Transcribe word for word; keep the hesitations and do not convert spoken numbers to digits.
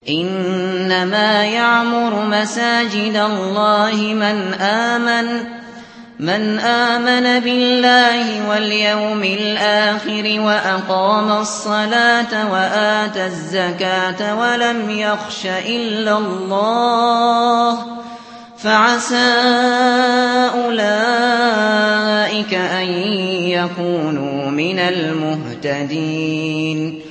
إِنَّمَا يَعْمُرُ مَسَاجِدَ اللَّهِ مَنْ آمَنَ من آمن بالله واليوم الآخر وأقام الصلاة وآتى الزكاة ولم يخش إلا الله فعسى أولئك أن يكونوا من المهتدين.